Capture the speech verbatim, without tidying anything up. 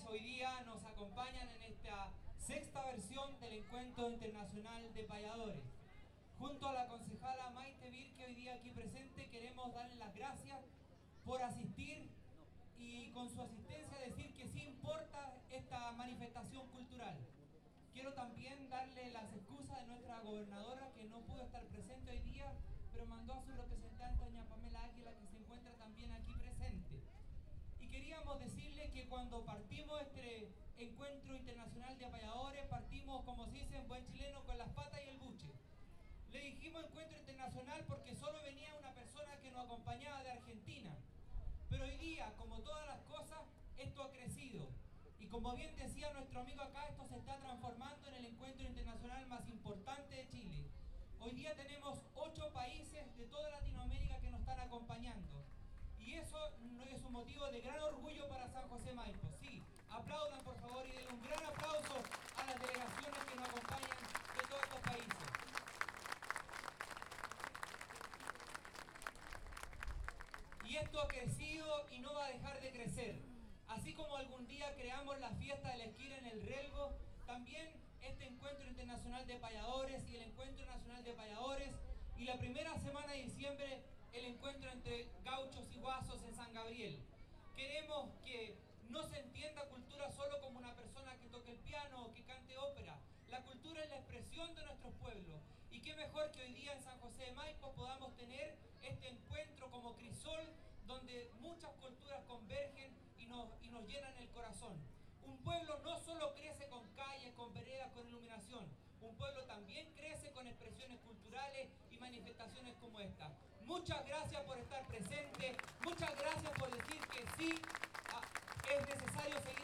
hoy día nos acompañan en esta sexta versión del Encuentro Internacional de Payadores. Junto a la concejala Maite Virque, hoy día aquí presente, queremos darle las gracias por asistir y con su asistencia decir que sí importa esta manifestación cultural. Quiero también darle las excusas de nuestra gobernadora que no pudo estar presente hoy día, pero mandó a su representante, doña Pamela Águila, que se encuentra también aquí presente. Y queríamos decirle que cuando partimos este Encuentro Internacional de Payadores, partimos, como se dice en buen chileno, con las patas y el buche. Le dijimos Encuentro Internacional porque solo venía una persona que nos acompañaba de Argentina. Pero hoy día, como todas las cosas, esto ha crecido. Y como bien decía nuestro amigo acá, esto se está transformando en el encuentro internacional más importante de Chile. Hoy día tenemos ocho países de toda Latinoamérica que nos están acompañando. Y eso es un motivo de gran orgullo para San José Maipo. Sí, aplaudan por favor y denle un gran aplauso a las delegaciones que nos acompañan de todos estos países. Y esto ha crecido y no va a dejar de crecer. Así como algún día creamos la fiesta de la esquina en el Relgo, también este Encuentro Internacional de Payadores y el Encuentro Nacional de Payadores y la primera semana de diciembre el encuentro entre gauchos y guasos en San Gabriel. Queremos que no se entienda cultura solo como una persona que toque el piano o que cante ópera. La cultura es la expresión de nuestros pueblos. Y qué mejor que hoy día en San José de Maipo podamos tener este encuentro como crisol donde muchas culturas convergen y nos, y nos llenan el corazón. Un pueblo no solo crece con calles, con veredas, con iluminación. Un pueblo también crece con expresiones culturales y manifestaciones como esta. Muchas gracias por estar presente. Muchas gracias por decir que sí, es necesario seguir